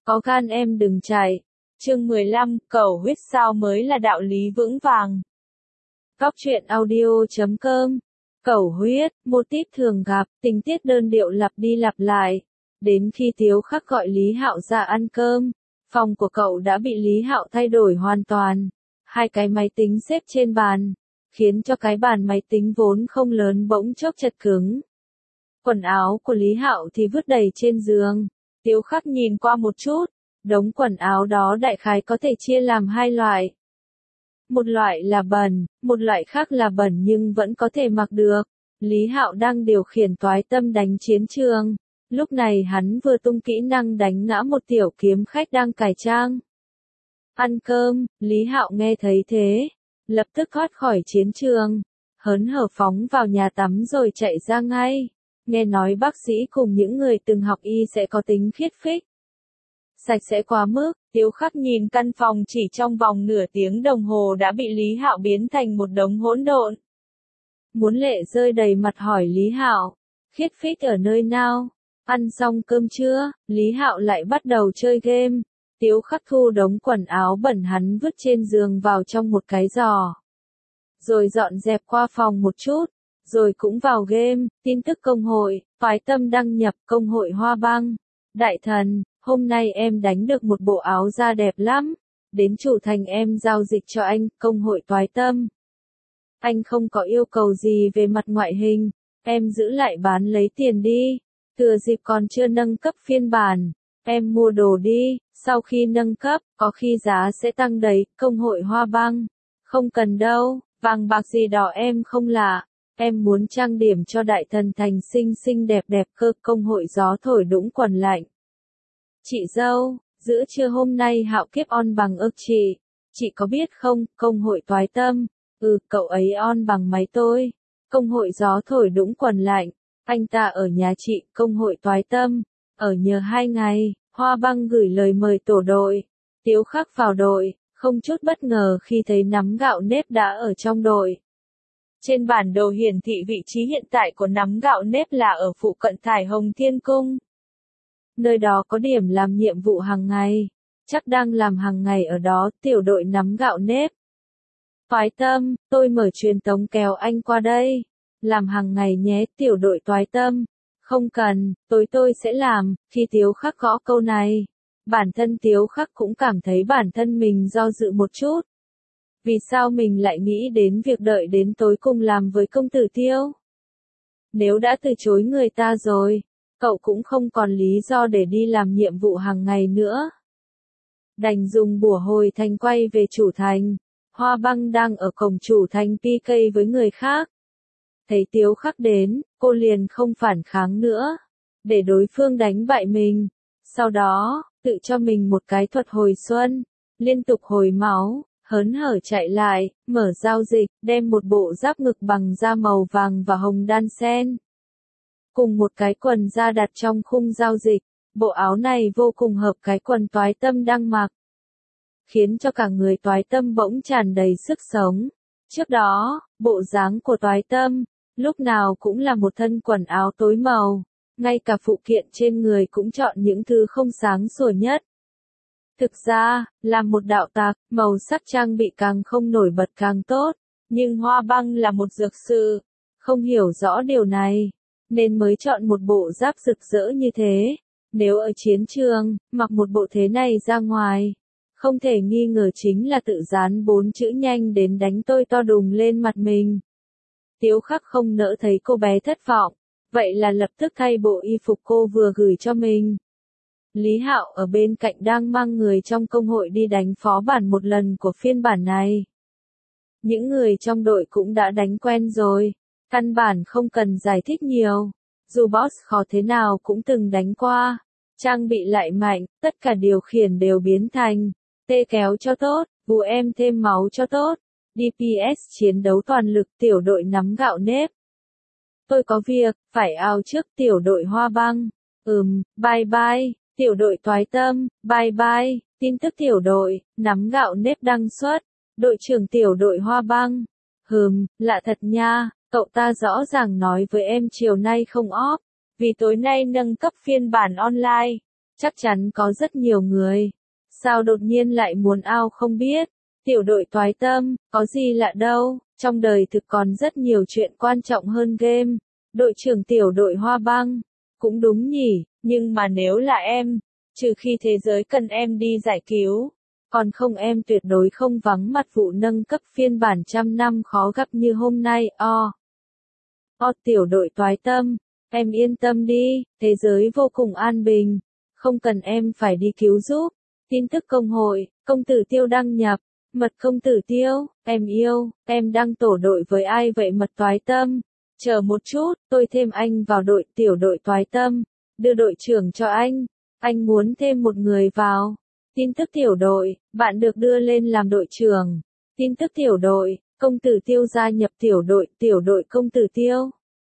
Có gan em đừng chạy. Chương 15, cầu huyết sao mới là đạo lý vững vàng. Góc truyện audio.com. Cẩu huyết, mô típ thường gặp, tình tiết đơn điệu lặp đi lặp lại. Đến khi Tiếu Khắc gọi Lý Hạo ra ăn cơm, phòng của cậu đã bị Lý Hạo thay đổi hoàn toàn. Hai cái máy tính xếp trên bàn, khiến cho cái bàn máy tính vốn không lớn bỗng chốc chật cứng. Quần áo của Lý Hạo thì vứt đầy trên giường. Tiếu Khắc nhìn qua một chút, đống quần áo đó đại khái có thể chia làm hai loại. Một loại là bẩn, một loại khác là bẩn nhưng vẫn có thể mặc được. Lý Hạo đang điều khiển toái tâm đánh chiến trường. Lúc này hắn vừa tung kỹ năng đánh ngã một tiểu kiếm khách đang cải trang. Ăn cơm, Lý Hạo nghe thấy thế, lập tức thoát khỏi chiến trường, hớn hở phóng vào nhà tắm rồi chạy ra ngay. Nghe nói bác sĩ cùng những người từng học y sẽ có tính khiết phích. Sạch sẽ quá mức, Tiếu Khắc nhìn căn phòng chỉ trong vòng nửa tiếng đồng hồ đã bị Lý Hạo biến thành một đống hỗn độn. Muốn lệ rơi đầy mặt hỏi Lý Hạo, khiết phích ở nơi nào? Ăn xong cơm chưa? Lý Hạo lại bắt đầu chơi game. Tiếu Khắc thu đống quần áo bẩn hắn vứt trên giường vào trong một cái giỏ. Rồi dọn dẹp qua phòng một chút. Rồi cũng vào game, tin tức công hội, toái tâm đăng nhập công hội Hoa Băng. Đại thần, hôm nay em đánh được một bộ áo da đẹp lắm. Đến chủ thành em giao dịch cho anh, công hội toái tâm. Anh không có yêu cầu gì về mặt ngoại hình, em giữ lại bán lấy tiền đi. Thừa dịp còn chưa nâng cấp phiên bản, em mua đồ đi, sau khi nâng cấp, có khi giá sẽ tăng đấy, công hội Hoa Băng. Không cần đâu, vàng bạc gì đó em không lạ. Em muốn trang điểm cho đại thần thành xinh xinh đẹp đẹp cơ, công hội gió thổi đũng quần lạnh. Chị dâu, giữa trưa hôm nay Hạo Kiếp on bằng ức chị có biết không, công hội toái tâm, cậu ấy on bằng máy tôi, công hội gió thổi đũng quần lạnh, anh ta ở nhà chị, công hội toái tâm, ở nhờ 2 ngày, Hoa Băng gửi lời mời tổ đội, Tiếu Khắc vào đội, không chút bất ngờ khi thấy nắm gạo nếp đã ở trong đội. Trên bản đồ hiển thị vị trí hiện tại của nắm gạo nếp là ở phụ cận Thải Hồng Thiên Cung. Nơi đó có điểm làm nhiệm vụ hàng ngày, chắc đang làm hàng ngày ở đó, tiểu đội nắm gạo nếp. Toái tâm, tôi mở truyền tống kéo anh qua đây. Làm hàng ngày nhé, tiểu đội toái tâm. Không cần, tôi sẽ làm. Khi Tiếu Khắc gõ câu này, bản thân Tiếu Khắc cũng cảm thấy bản thân mình do dự một chút. Vì sao mình lại nghĩ đến việc đợi đến tối cùng làm với công tử Tiêu? Nếu đã từ chối người ta rồi, cậu cũng không còn lý do để đi làm nhiệm vụ hàng ngày nữa. Đành dùng bủa hồi thành quay về chủ thành. Hoa Băng đang ở cổng chủ thành PK với người khác. Thấy Tiếu Khắc đến, cô liền không phản kháng nữa, để đối phương đánh bại mình. Sau đó, tự cho mình một cái thuật hồi xuân, liên tục hồi máu. Hớn hở chạy lại, mở giao dịch, đem một bộ giáp ngực bằng da màu vàng và hồng đan sen. Cùng một cái quần da đặt trong khung giao dịch, bộ áo này vô cùng hợp cái quần toái tâm đang mặc. Khiến cho cả người toái tâm bỗng tràn đầy sức sống. Trước đó, bộ dáng của toái tâm, lúc nào cũng là một thân quần áo tối màu, ngay cả phụ kiện trên người cũng chọn những thứ không sáng sủa nhất. Thực ra, làm một đạo tặc, màu sắc trang bị càng không nổi bật càng tốt, nhưng Hoa Băng là một dược sư, không hiểu rõ điều này, nên mới chọn một bộ giáp rực rỡ như thế. Nếu ở chiến trường, mặc một bộ thế này ra ngoài, không thể nghi ngờ chính là tự dán 4 chữ nhanh đến đánh tôi to đùng lên mặt mình. Tiếu Khắc không nỡ thấy cô bé thất vọng, vậy là lập tức thay bộ y phục cô vừa gửi cho mình. Lý Hạo ở bên cạnh đang mang người trong công hội đi đánh phó bản một lần của phiên bản này. Những người trong đội cũng đã đánh quen rồi, căn bản không cần giải thích nhiều. Dù boss khó thế nào cũng từng đánh qua, trang bị lại mạnh, tất cả điều khiển đều biến thành tê kéo cho tốt, bù em thêm máu cho tốt, DPS chiến đấu toàn lực tiểu đội nắm gạo nếp. Tôi có việc, phải out trước tiểu đội Hoa Băng. Bye bye. Tiểu đội toái tâm, bye bye, tin tức tiểu đội, nắm gạo nếp đăng xuất, đội trưởng tiểu đội Hoa Băng. Lạ thật nha, cậu ta rõ ràng nói với em chiều nay không off, vì tối nay nâng cấp phiên bản online. Chắc chắn có rất nhiều người. Sao đột nhiên lại muốn ao không biết. Tiểu đội toái tâm, có gì lạ đâu, trong đời thực còn rất nhiều chuyện quan trọng hơn game. Đội trưởng tiểu đội Hoa Băng. Cũng đúng nhỉ, nhưng mà nếu là em, trừ khi thế giới cần em đi giải cứu. Còn không em tuyệt đối không vắng mặt vụ nâng cấp phiên bản trăm năm khó gặp như hôm nay. Tiểu đội toái tâm, em yên tâm đi, thế giới vô cùng an bình. Không cần em phải đi cứu giúp. Tin tức công hội, công tử Tiêu đăng nhập. Mật công tử Tiêu, em yêu, em đang tổ đội với ai vậy mật toái tâm? Chờ một chút, tôi thêm anh vào đội tiểu đội toái tâm. Đưa đội trưởng cho anh muốn thêm một người vào. Tin tức tiểu đội, bạn được đưa lên làm đội trưởng. Tin tức tiểu đội, công tử Tiêu gia nhập tiểu đội công tử Tiêu.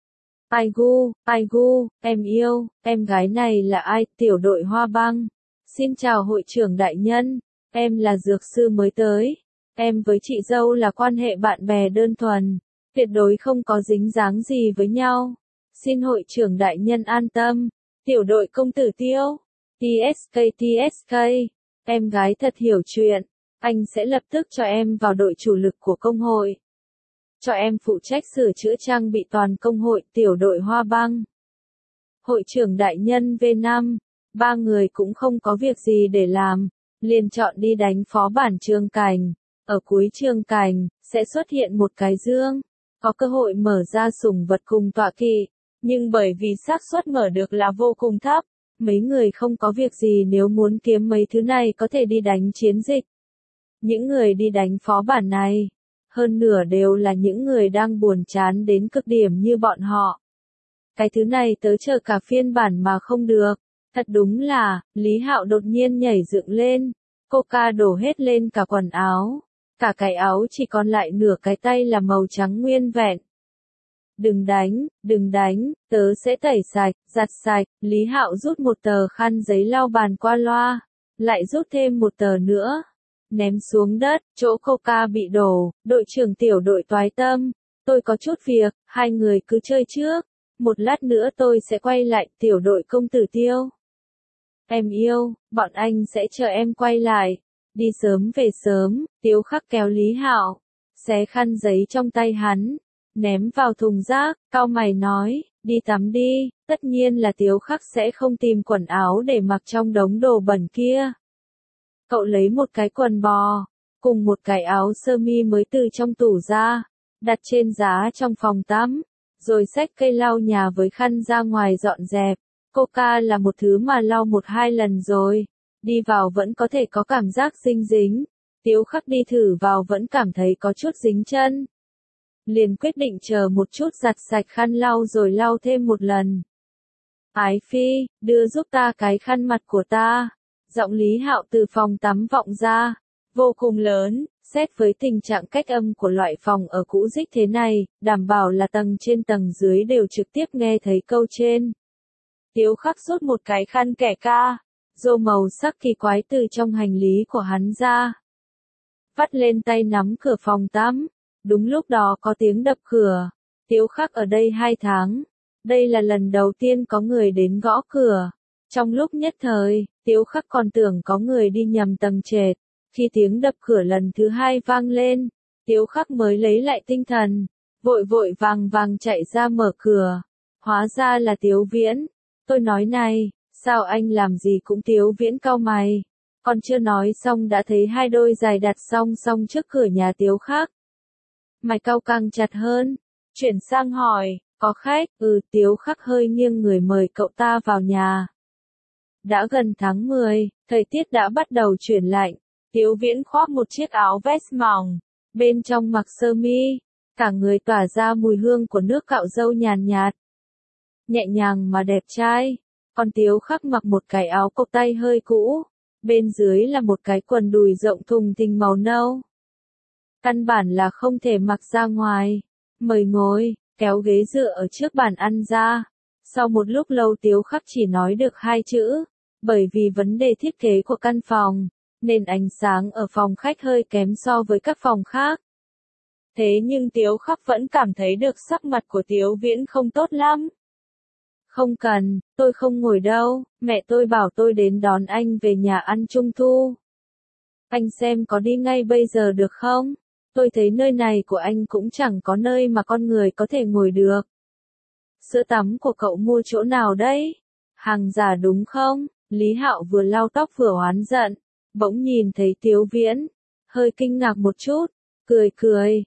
Aigu, em yêu, em gái này là ai? Tiểu đội Hoa Băng. Xin chào hội trưởng đại nhân, em là dược sư mới tới. Em với chị dâu là quan hệ bạn bè đơn thuần, tuyệt đối không có dính dáng gì với nhau. Xin hội trưởng đại nhân an tâm. Tiểu đội công tử Tiêu. TSK, em gái thật hiểu chuyện, anh sẽ lập tức cho em vào đội chủ lực của công hội. Cho em phụ trách sửa chữa trang bị toàn công hội tiểu đội Hoa Băng. Hội trưởng đại nhân V5, ba người cũng không có việc gì để làm, liền chọn đi đánh phó bản Trương Cảnh. Ở cuối Trương Cảnh, sẽ xuất hiện một cái dương, có cơ hội mở ra sủng vật cùng tọa kỵ, nhưng bởi vì xác suất mở được là vô cùng thấp, mấy người không có việc gì nếu muốn kiếm mấy thứ này có thể đi đánh chiến dịch. Những người đi đánh phó bản này, hơn nửa đều là những người đang buồn chán đến cực điểm như bọn họ. Cái thứ này tớ chờ cả phiên bản mà không được. Thật đúng là, Lý Hạo đột nhiên nhảy dựng lên, Coca đổ hết lên cả quần áo. Cả cái áo chỉ còn lại nửa cái tay là màu trắng nguyên vẹn. Đừng đánh, tớ sẽ tẩy sạch, giặt sạch. Lý Hạo rút một tờ khăn giấy lau bàn qua loa, lại rút thêm một tờ nữa. Ném xuống đất, chỗ Coca bị đổ, đội trưởng tiểu đội toái tâm. Tôi có chút việc, hai người cứ chơi trước. Một lát nữa tôi sẽ quay lại tiểu đội công tử Tiêu. Em yêu, bọn anh sẽ chờ em quay lại. Đi sớm về sớm, Tiếu Khắc kéo Lý Hạo, xé khăn giấy trong tay hắn, ném vào thùng rác, cau mày nói, đi tắm đi, tất nhiên là Tiếu Khắc sẽ không tìm quần áo để mặc trong đống đồ bẩn kia. Cậu lấy một cái quần bò, cùng một cái áo sơ mi mới từ trong tủ ra, đặt trên giá trong phòng tắm, rồi xách cây lau nhà với khăn ra ngoài dọn dẹp. Coca là một thứ mà lau một hai lần rồi, đi vào vẫn có thể có cảm giác dính. Tiếu Khắc đi thử vào vẫn cảm thấy có chút dính chân. Liền quyết định chờ một chút giặt sạch khăn lau rồi lau thêm một lần. Ái Phi, đưa giúp ta cái khăn mặt của ta. Giọng Lý Hạo từ phòng tắm vọng ra, vô cùng lớn, xét với tình trạng cách âm của loại phòng ở cũ dích thế này, đảm bảo là tầng trên tầng dưới đều trực tiếp nghe thấy câu trên. Tiếu Khắc rút một cái khăn kẻ ca, rô màu sắc kỳ quái từ trong hành lý của hắn ra. Vắt lên tay nắm cửa phòng tắm. Đúng lúc đó có tiếng đập cửa. Tiếu Khắc ở đây 2 tháng. Đây là lần đầu tiên có người đến gõ cửa. Trong lúc nhất thời, Tiếu Khắc còn tưởng có người đi nhầm tầng trệt. Khi tiếng đập cửa lần thứ 2 vang lên, Tiếu Khắc mới lấy lại tinh thần. Vội vàng chạy ra mở cửa. Hóa ra là Tiếu Viễn. Tôi nói này, sao anh làm gì cũng Tiếu Viễn cau mày. Còn chưa nói xong đã thấy 2 đôi giày đặt song song trước cửa nhà Tiếu Khắc. Mày cau càng chặt hơn. Chuyển sang hỏi, có khách? Tiếu Khắc hơi nghiêng người mời cậu ta vào nhà. Đã gần tháng 10, thời tiết đã bắt đầu chuyển lạnh. Tiếu Viễn khoác một chiếc áo vest mỏng, bên trong mặc sơ mi, cả người tỏa ra mùi hương của nước cạo râu nhàn nhạt. Nhẹ nhàng mà đẹp trai. Còn Tiếu Khắc mặc một cái áo cộc tay hơi cũ, bên dưới là một cái quần đùi rộng thùng thình màu nâu. Căn bản là không thể mặc ra ngoài. Mời ngồi, kéo ghế dựa ở trước bàn ăn ra. Sau một lúc lâu Tiếu Khắc chỉ nói được 2 chữ, bởi vì vấn đề thiết kế của căn phòng, nên ánh sáng ở phòng khách hơi kém so với các phòng khác. Thế nhưng Tiếu Khắc vẫn cảm thấy được sắc mặt của Tiếu Viễn không tốt lắm. Không cần, tôi không ngồi đâu, mẹ tôi bảo tôi đến đón anh về nhà ăn Trung thu. Anh xem có đi ngay bây giờ được không? Tôi thấy nơi này của anh cũng chẳng có nơi mà con người có thể ngồi được. Sữa tắm của cậu mua chỗ nào đấy? Hàng giả đúng không? Lý Hạo vừa lau tóc vừa oán giận, bỗng nhìn thấy Tiếu Viễn, hơi kinh ngạc một chút, cười,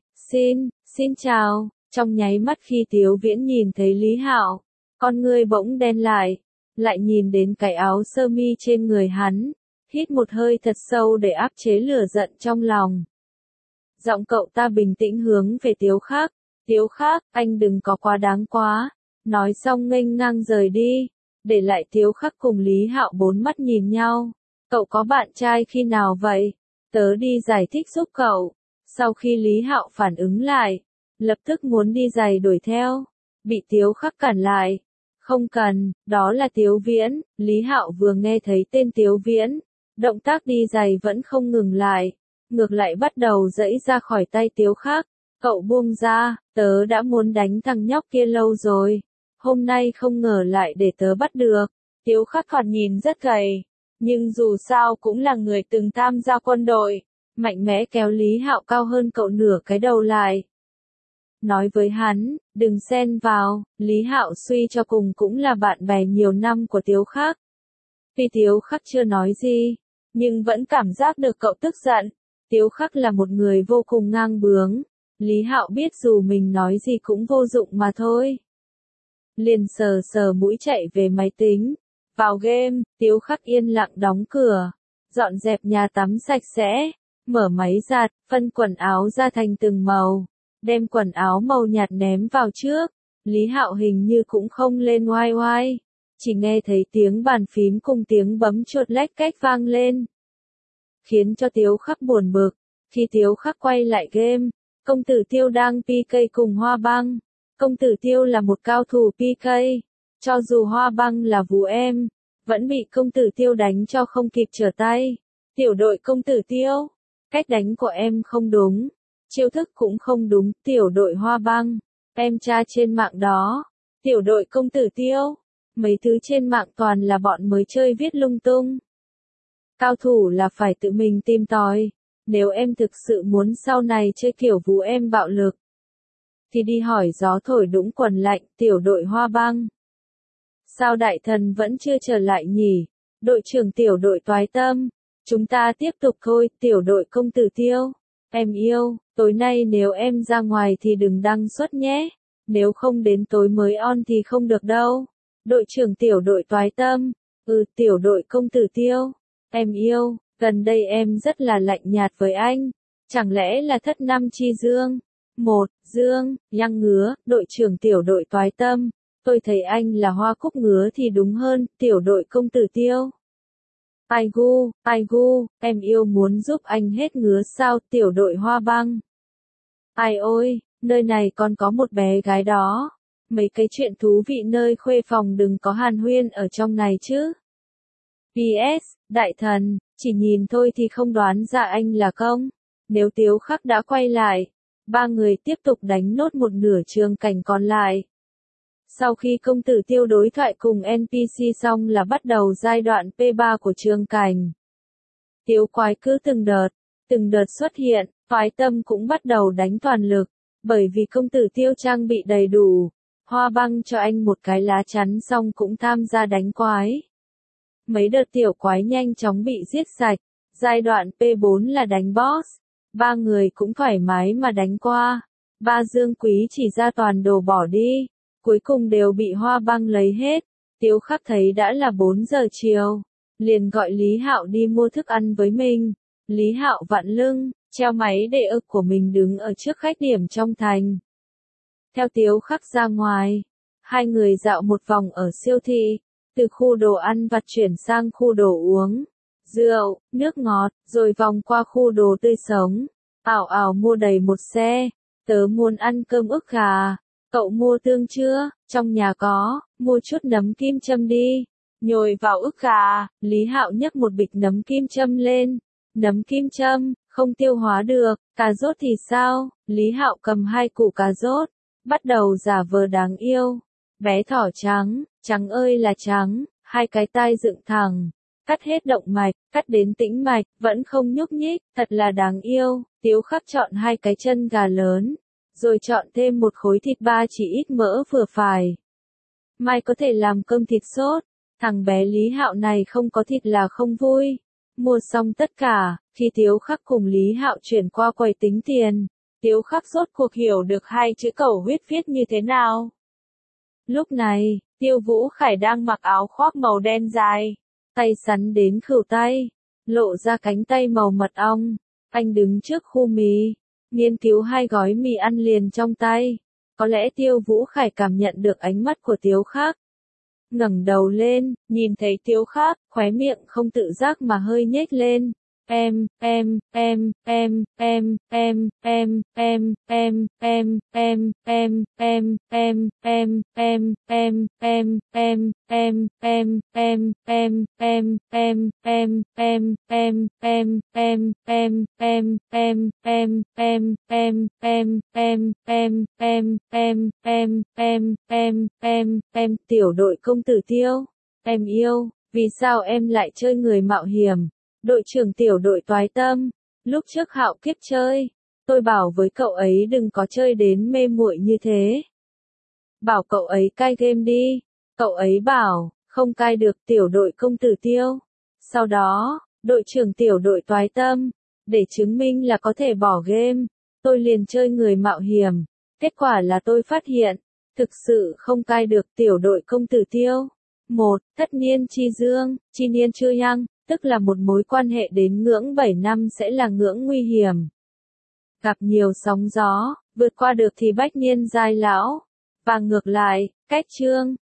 xin chào, trong nháy mắt khi Tiếu Viễn nhìn thấy Lý Hạo, con ngươi bỗng đen lại nhìn đến cái áo sơ mi trên người hắn, hít một hơi thật sâu để áp chế lửa giận trong lòng. Giọng cậu ta bình tĩnh hướng về Tiếu Khắc, anh đừng có quá đáng quá, nói xong nghênh ngang rời đi, để lại Tiếu Khắc cùng Lý Hạo bốn mắt nhìn nhau. Cậu có bạn trai khi nào vậy? Tớ đi giải thích giúp cậu. Sau khi Lý Hạo phản ứng lại, lập tức muốn đi giày đuổi theo, bị Tiếu Khắc cản lại. Không cần, đó là Tiếu Viễn. Lý Hạo vừa nghe thấy tên Tiếu Viễn, động tác đi giày vẫn không ngừng lại, ngược lại bắt đầu giãy ra khỏi tay Tiếu Khắc. Cậu buông ra, tớ đã muốn đánh thằng nhóc kia lâu rồi, hôm nay không ngờ lại để tớ bắt được. Tiếu Khắc còn nhìn rất gầy, nhưng dù sao cũng là người từng tham gia quân đội, mạnh mẽ kéo Lý Hạo cao hơn cậu nửa cái đầu lại. Nói với hắn, đừng xen vào, Lý Hạo suy cho cùng cũng là bạn bè nhiều năm của Tiếu Khắc. Tuy Tiếu Khắc chưa nói gì, nhưng vẫn cảm giác được cậu tức giận. Tiếu Khắc là một người vô cùng ngang bướng, Lý Hạo biết dù mình nói gì cũng vô dụng mà thôi. Liền sờ mũi chạy về máy tính. Vào game, Tiếu Khắc yên lặng đóng cửa, dọn dẹp nhà tắm sạch sẽ, mở máy giặt, phân quần áo ra thành từng màu, đem quần áo màu nhạt ném vào trước. Lý Hạo hình như cũng không lên oai, chỉ nghe thấy tiếng bàn phím cùng tiếng bấm chuột lách cách vang lên, khiến cho Tiếu Khắc buồn bực. Khi Tiếu Khắc quay lại game, công tử Tiêu đang PK cùng Hoa Băng. Công tử Tiêu là một cao thủ PK, cho dù Hoa Băng là vú em, vẫn bị công tử Tiêu đánh cho không kịp trở tay. Tiểu đội công tử Tiêu, cách đánh của em không đúng, chiêu thức cũng không đúng. Tiểu đội Hoa Băng, em tra trên mạng đó. Tiểu đội công tử Tiêu, mấy thứ trên mạng toàn là bọn mới chơi viết lung tung. Cao thủ là phải tự mình tìm tòi, nếu em thực sự muốn sau này chơi kiểu vú em bạo lực, thì đi hỏi gió thổi đũng quần lạnh. Tiểu đội Hoa Băng, sao đại thần vẫn chưa trở lại nhỉ? Đội trưởng tiểu đội Toái Tâm, chúng ta tiếp tục thôi. Tiểu đội công tử Tiêu, em yêu, tối nay nếu em ra ngoài thì đừng đăng xuất nhé, nếu không đến tối mới on thì không được đâu. Đội trưởng tiểu đội Toái Tâm, tiểu đội công tử Tiêu, em yêu, gần đây em rất là lạnh nhạt với anh, chẳng lẽ là thất năm chi dương? Dương, nhăng ngứa. Đội trưởng tiểu đội Toái Tâm, tôi thấy anh là hoa cúc ngứa thì đúng hơn. Tiểu đội công tử Tiêu, ai gu, em yêu muốn giúp anh hết ngứa sao? Tiểu đội Hoa Băng, ai ôi, nơi này còn có một bé gái đó, mấy cái chuyện thú vị nơi khuê phòng đừng có hàn huyên ở trong này chứ. PS, đại thần, chỉ nhìn thôi thì không đoán ra anh là công. Nếu Tiếu Khắc đã quay lại, ba người tiếp tục đánh nốt một nửa trường cảnh còn lại. Sau khi công tử Tiêu đối thoại cùng NPC xong là bắt đầu giai đoạn P3 của trường cảnh. Tiếu quái cứ từng đợt xuất hiện, Toái Tâm cũng bắt đầu đánh toàn lực, bởi vì công tử Tiêu trang bị đầy đủ. Hoa Băng cho anh một cái lá chắn xong cũng tham gia đánh quái. Mấy đợt tiểu quái nhanh chóng bị giết sạch, giai đoạn P4 là đánh boss. Ba người cũng thoải mái mà đánh qua. Ba Dương Quý chỉ ra toàn đồ bỏ đi, cuối cùng đều bị Hoa Băng lấy hết. Tiếu Khắc thấy đã là 4 giờ chiều, liền gọi Lý Hạo đi mua thức ăn với mình. Lý Hạo vặn lưng, treo máy để ực của mình đứng ở trước khách điểm trong thành. Theo Tiếu Khắc ra ngoài, hai người dạo một vòng ở siêu thị, từ khu đồ ăn vặt chuyển sang khu đồ uống, rượu, nước ngọt, rồi vòng qua khu đồ tươi sống. Ảo mua đầy một xe. Tớ muốn ăn cơm ức gà. Cậu mua tương chưa? Trong nhà có, mua chút nấm kim châm đi. Nhồi vào ức gà, Lý Hạo nhấc một bịch nấm kim châm lên. Nấm kim châm, không tiêu hóa được. Cà rốt thì sao? Lý Hạo cầm 2 củ cà rốt, bắt đầu giả vờ đáng yêu. Bé thỏ trắng, Trắng ơi là trắng, hai cái tai dựng thẳng. Cắt hết động mạch, cắt đến tĩnh mạch, vẫn không nhúc nhích, thật là đáng yêu. Tiếu Khắc chọn hai cái chân gà lớn, rồi chọn thêm một khối thịt ba chỉ ít mỡ vừa phải. Mai có thể làm cơm thịt sốt, thằng bé Lý Hạo này không có thịt là không vui. Mua xong tất cả, khi Tiếu Khắc cùng Lý Hạo chuyển qua quầy tính tiền, Tiếu Khắc rốt cuộc hiểu được hai chữ cầu huyết viết như thế nào. Lúc này, Tiêu Vũ Khải đang mặc áo khoác màu đen dài, tay sắn đến khuỷu tay, lộ ra cánh tay màu mật ong. Anh đứng trước khu mì, nghiên cứu hai gói mì ăn liền trong tay. Có lẽ Tiêu Vũ Khải cảm nhận được ánh mắt của Tiếu Khắc. Ngẩng đầu lên, nhìn thấy Tiếu Khắc, khóe miệng không tự giác mà hơi nhếch lên. Em, tiểu đội công tử Tiêu, em yêu, vì sao em lại chơi người mạo hiểm? Đội trưởng tiểu đội Toái Tâm, lúc trước Hạo Kiếp chơi, tôi bảo với cậu ấy đừng có chơi đến mê muội như thế. Bảo cậu ấy cai game đi, cậu ấy bảo, không cai được tiểu đội công tử Tiêu. Sau đó, đội trưởng tiểu đội Toái Tâm, để chứng minh là có thể bỏ game, tôi liền chơi người mạo hiểm. Kết quả là tôi phát hiện, thực sự không cai được tiểu đội công tử Tiêu. Tất niên chi dương, chi niên chưa yang, tức là một mối quan hệ đến ngưỡng 7 năm sẽ là ngưỡng nguy hiểm. Gặp nhiều sóng gió, vượt qua được thì bách niên giai lão. Và ngược lại, cách chương,